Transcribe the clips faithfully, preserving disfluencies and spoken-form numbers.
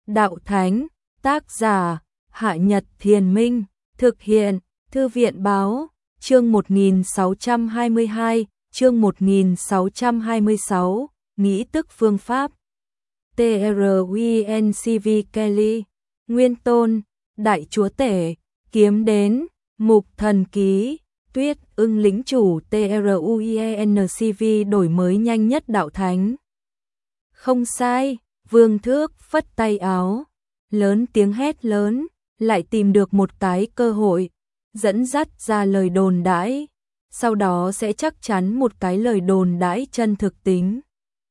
đạo thánh, tác giả, Hạ Nhật Thiền Minh, thực hiện, Thư viện báo, chương một nghìn sáu trăm hai mươi hai, chương một nghìn sáu trăm hai mươi sáu, nghĩ tức phương pháp. tê rờ u en xê vê Kelly, Nguyên Tôn, Đại Chúa Tể, Kiếm Đến, Mục Thần Ký, Tuyết Ưng lĩnh chủ tê rờ u en xê vê đổi mới nhanh nhất đạo thánh. Không sai, Vương Thước phất tay áo, lớn tiếng hét lớn, lại tìm được một cái cơ hội, dẫn dắt ra lời đồn đãi, sau đó sẽ chắc chắn một cái lời đồn đãi chân thực tính.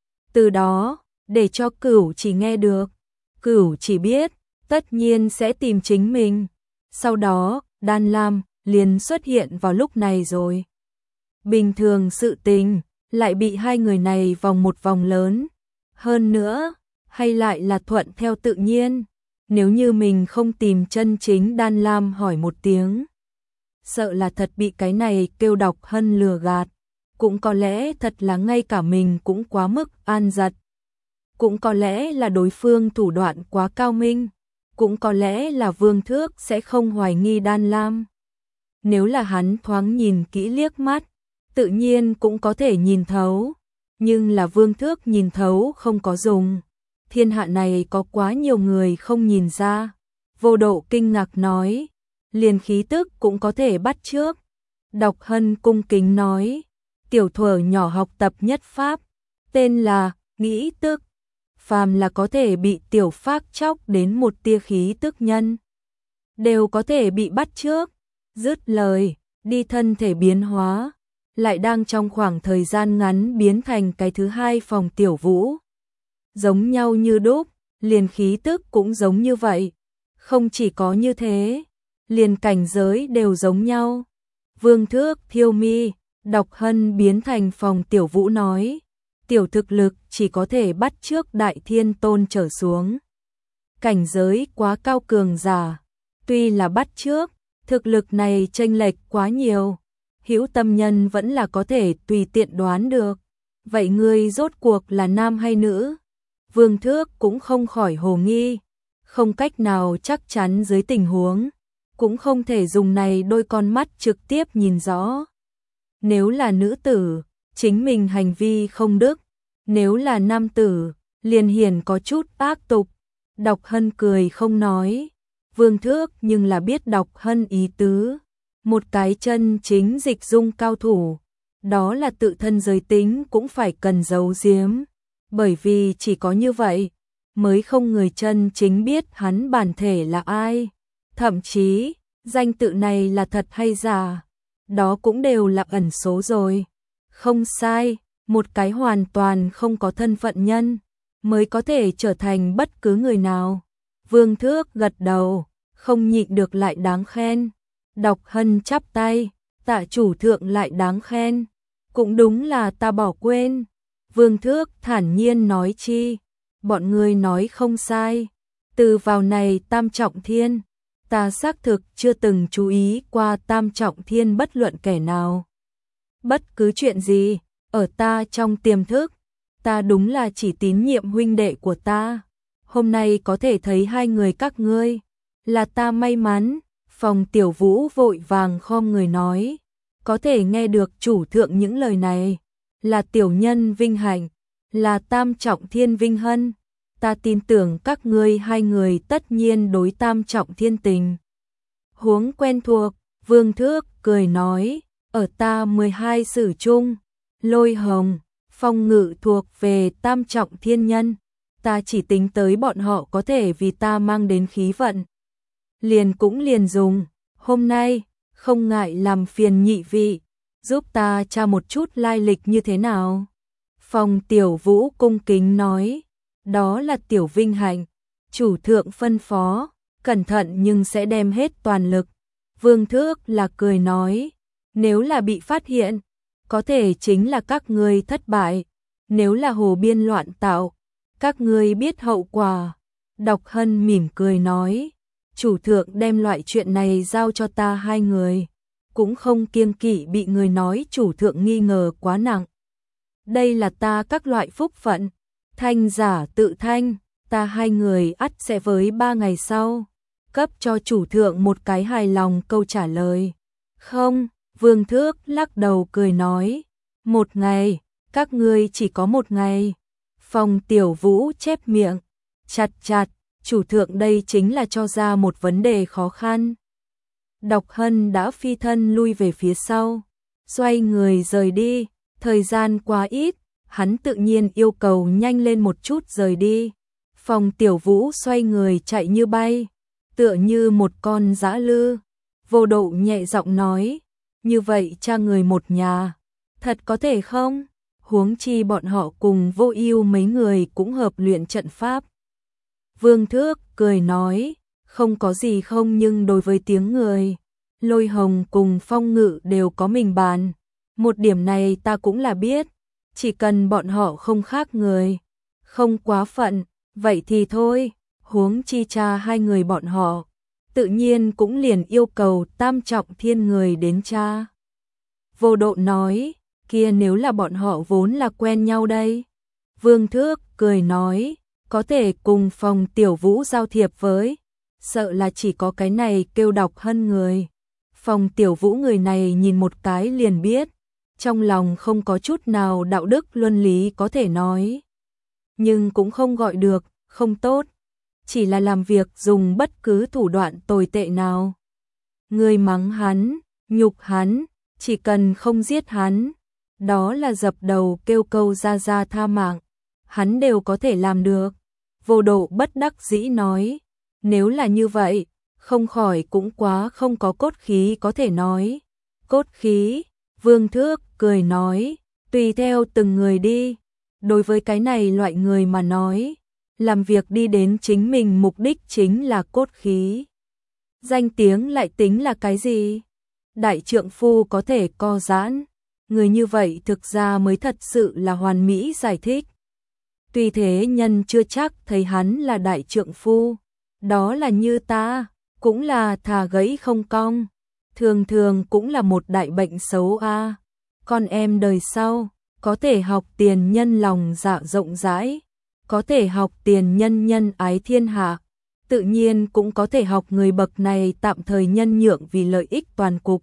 Từ đó, để cho Cửu Chỉ nghe được, Cửu Chỉ biết, tất nhiên sẽ tìm chính mình. Sau đó, Đan Lam liền xuất hiện vào lúc này rồi. Bình thường sự tình, lại bị hai người này vòng một vòng lớn. Hơn nữa, hay lại là thuận theo tự nhiên, nếu như mình không tìm chân chính Đan Lam hỏi một tiếng. Sợ là thật bị cái này kêu Độc Hân lừa gạt, cũng có lẽ thật là ngay cả mình cũng quá mức an giật. Cũng có lẽ là đối phương thủ đoạn quá cao minh, cũng có lẽ là Vương Thước sẽ không hoài nghi Đan Lam. Nếu là hắn thoáng nhìn kỹ liếc mắt, tự nhiên cũng có thể nhìn thấu, nhưng là Vương Thước nhìn thấu không có dùng. Thiên hạ này có quá nhiều người không nhìn ra. Vô Độ kinh ngạc nói, liền khí tức cũng có thể bắt chước. Độc Hân cung kính nói, tiểu thuở nhỏ học tập nhất pháp, tên là nghĩ tức. Phàm là có thể bị tiểu phác chóc đến một tia khí tức nhân, đều có thể bị bắt chước. Dứt lời, đi thân thể biến hóa, lại đang trong khoảng thời gian ngắn biến thành cái thứ hai Phòng Tiểu Vũ. Giống nhau như đúc, liền khí tức cũng giống như vậy. Không chỉ có như thế, liền cảnh giới đều giống nhau. Vương Thước thiêu mi, Độc Hân biến thành Phòng Tiểu Vũ nói, tiểu thực lực chỉ có thể bắt chước Đại Thiên Tôn trở xuống. Cảnh giới quá cao cường giả, tuy là bắt chước, thực lực này chênh lệch quá nhiều. Hữu tâm nhân vẫn là có thể tùy tiện đoán được. Vậy ngươi rốt cuộc là nam hay nữ? Vương Thước cũng không khỏi hồ nghi, không cách nào chắc chắn dưới tình huống, cũng không thể dùng này đôi con mắt trực tiếp nhìn rõ. Nếu là nữ tử, chính mình hành vi không đức, nếu là nam tử, liền hiển có chút ác tục. Độc Hân cười không nói, Vương Thước nhưng là biết Độc Hân ý tứ. Một cái chân chính dịch dung cao thủ, đó là tự thân giới tính cũng phải cần giấu giếm, bởi vì chỉ có như vậy mới không người chân chính biết hắn bản thể là ai, thậm chí danh tự này là thật hay giả, đó cũng đều là ẩn số rồi. Không sai, một cái hoàn toàn không có thân phận nhân mới có thể trở thành bất cứ người nào. Vương Thước gật đầu, không nhịn được lại đáng khen. Độc Hân chắp tay, tạ chủ thượng lại đáng khen, cũng đúng là ta bỏ quên. Vương Thước thản nhiên nói chi, bọn ngươi nói không sai, từ vào này Tam Trọng Thiên, ta xác thực chưa từng chú ý qua Tam Trọng Thiên bất luận kẻ nào. Bất cứ chuyện gì, ở ta trong tiềm thức, ta đúng là chỉ tín nhiệm huynh đệ của ta. Hôm nay có thể thấy hai người các ngươi, là ta may mắn. Phòng Tiểu Vũ vội vàng khom người nói, có thể nghe được chủ thượng những lời này, là tiểu nhân vinh hạnh, là Tam Trọng Thiên vinh hân. Ta tin tưởng các ngươi hai người tất nhiên đối Tam Trọng Thiên tình huống quen thuộc. Vương Thước cười nói, ở ta mười hai sử chung, Lôi Hồng, Phong Ngự thuộc về Tam Trọng Thiên nhân, ta chỉ tính tới bọn họ có thể vì ta mang đến khí vận, liền cũng liền dùng. Hôm nay, không ngại làm phiền nhị vị, giúp ta tra một chút lai lịch như thế nào. Phòng Tiểu Vũ cung kính nói, đó là tiểu vinh hạnh, chủ thượng phân phó, cẩn thận nhưng sẽ đem hết toàn lực. Vương Thước là cười nói, nếu là bị phát hiện, có thể chính là các ngươi thất bại, nếu là hồ biên loạn tạo, các ngươi biết hậu quả. Độc Hân mỉm cười nói, chủ thượng đem loại chuyện này giao cho ta hai người, cũng không kiêng kỵ bị người nói chủ thượng nghi ngờ quá nặng. Đây là ta các loại phúc phận, thanh giả tự thanh, ta hai người ắt sẽ với ba ngày sau, cấp cho chủ thượng một cái hài lòng câu trả lời. Không, Vương Thước lắc đầu cười nói, một ngày, các ngươi chỉ có một ngày. Phong Tiểu Vũ chép miệng, chặt chặt, chủ thượng đây chính là cho ra một vấn đề khó khăn. Độc Hân đã phi thân lui về phía sau, xoay người rời đi, thời gian quá ít, hắn tự nhiên yêu cầu nhanh lên một chút rời đi. Phong Tiểu Vũ xoay người chạy như bay, tựa như một con dã lư. Vô Độ nhẹ giọng nói, như vậy cha người một nhà, thật có thể không? Huống chi bọn họ cùng Vô Ưu mấy người cũng hợp luyện trận pháp. Vương Thước cười nói, không có gì không, nhưng đối với tiếng người, Lôi Hồng cùng Phong Ngự đều có mình bàn. Một điểm này ta cũng là biết, chỉ cần bọn họ không khác người, không quá phận, vậy thì thôi. Huống chi cha hai người bọn họ, tự nhiên cũng liền yêu cầu tam trọng thiên người đến cha. Vô Độ nói, kia nếu là bọn họ vốn là quen nhau đây? Vương Thước cười nói, có thể cùng Phong Tiểu Vũ giao thiệp với, sợ là chỉ có cái này kêu Độc Hân người. Phong Tiểu Vũ người này nhìn một cái liền biết, trong lòng không có chút nào đạo đức luân lý có thể nói, nhưng cũng không gọi được không tốt, chỉ là làm việc dùng bất cứ thủ đoạn tồi tệ nào. Người mắng hắn, nhục hắn, chỉ cần không giết hắn, đó là dập đầu kêu câu ra ra tha mạng, hắn đều có thể làm được. Vô Độ bất đắc dĩ nói, nếu là như vậy, không khỏi cũng quá không có cốt khí có thể nói. Cốt khí, Vương Thước cười nói, tùy theo từng người đi. Đối với cái này loại người mà nói, làm việc đi đến chính mình mục đích chính là cốt khí. Danh tiếng lại tính là cái gì? Đại trượng phu có thể co giãn, người như vậy thực ra mới thật sự là hoàn mỹ giải thích. Tuy thế nhân chưa chắc thấy hắn là đại trượng phu, đó là như ta, cũng là thà gãy không cong, thường thường cũng là một đại bệnh xấu a. À. Con em đời sau, có thể học tiền nhân lòng dạ rộng rãi, có thể học tiền nhân nhân ái thiên hạ, tự nhiên cũng có thể học người bậc này tạm thời nhân nhượng vì lợi ích toàn cục.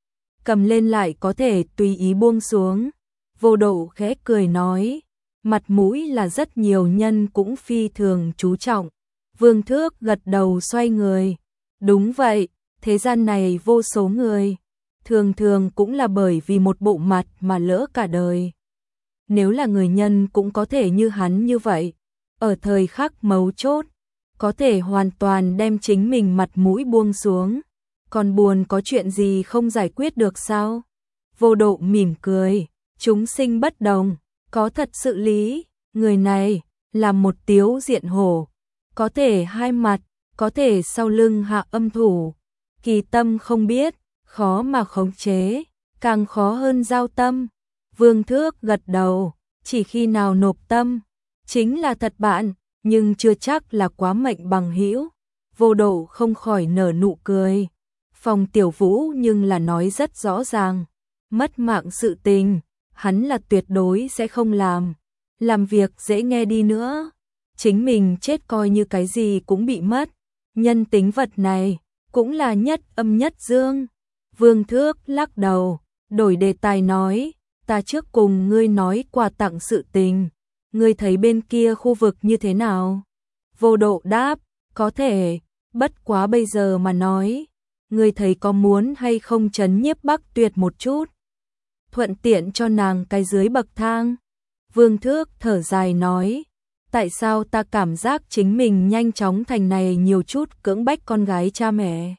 Cầm lên lại có thể tùy ý buông xuống. Vô Độ khẽ cười nói, mặt mũi là rất nhiều nhân cũng phi thường chú trọng. Vương Thước gật đầu xoay người, đúng vậy, thế gian này vô số người, thường thường cũng là bởi vì một bộ mặt mà lỡ cả đời. Nếu là người nhân cũng có thể như hắn như vậy, ở thời khắc mấu chốt, có thể hoàn toàn đem chính mình mặt mũi buông xuống, còn buồn có chuyện gì không giải quyết được sao? Vô Độ mỉm cười, chúng sinh bất đồng, có thật sự lý, người này là một tiếu diện hổ, có thể hai mặt, có thể sau lưng hạ âm thủ, kỳ tâm không biết, khó mà khống chế, càng khó hơn giao tâm. Vương Thước gật đầu, chỉ khi nào nộp tâm, chính là thật bạn, nhưng chưa chắc là quá mệnh bằng hữu. Vô Độ không khỏi nở nụ cười. Phong Tiểu Vũ nhưng là nói rất rõ ràng, mất mạng sự tình, hắn là tuyệt đối sẽ không làm. Làm việc dễ nghe đi nữa, chính mình chết coi như cái gì cũng bị mất. Nhân tính vật này, cũng là nhất âm nhất dương. Vương Thước lắc đầu, đổi đề tài nói, ta trước cùng ngươi nói quà tặng sự tình, ngươi thấy bên kia khu vực như thế nào? Vô Độ đáp, có thể, bất quá bây giờ mà nói, ngươi thấy có muốn hay không trấn nhiếp Bắc Tuyệt một chút, thuận tiện cho nàng cái dưới bậc thang. Vương Thước thở dài nói, tại sao ta cảm giác chính mình nhanh chóng thành này nhiều chút cưỡng bách con gái cha mẹ,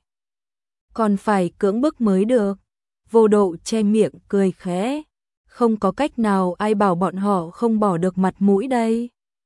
còn phải cưỡng bức mới được. Vô Độ che miệng cười khẽ, không có cách nào, ai bảo bọn họ không bỏ được mặt mũi đây.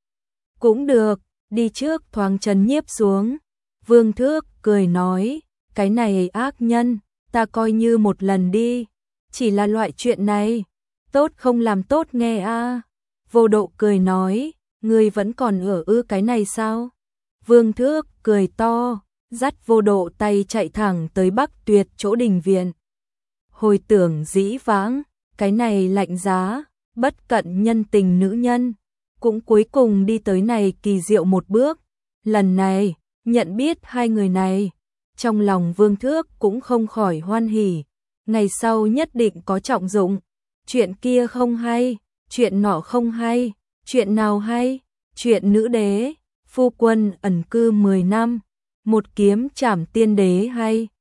Cũng được, đi trước thoáng trấn nhiếp xuống. Vương Thước cười nói, cái này ác nhân, ta coi như một lần đi, chỉ là loại chuyện này, tốt không làm tốt nghe a. À. Vô Độ cười nói, ngươi vẫn còn ở ư cái này sao? Vương Thước cười to, dắt Vô Độ tay chạy thẳng tới Bắc Tuyệt chỗ đình viện. Hồi tưởng dĩ vãng, cái này lạnh giá, bất cận nhân tình nữ nhân, cũng cuối cùng đi tới này kỳ diệu một bước. Lần này, nhận biết hai người này, trong lòng Vương Thước cũng không khỏi hoan hỉ, ngày sau nhất định có trọng dụng. Chuyện kia không hay, chuyện nọ không hay, chuyện nào hay? Chuyện nữ đế, phu quân ẩn cư mười năm, một kiếm trảm tiên đế hay.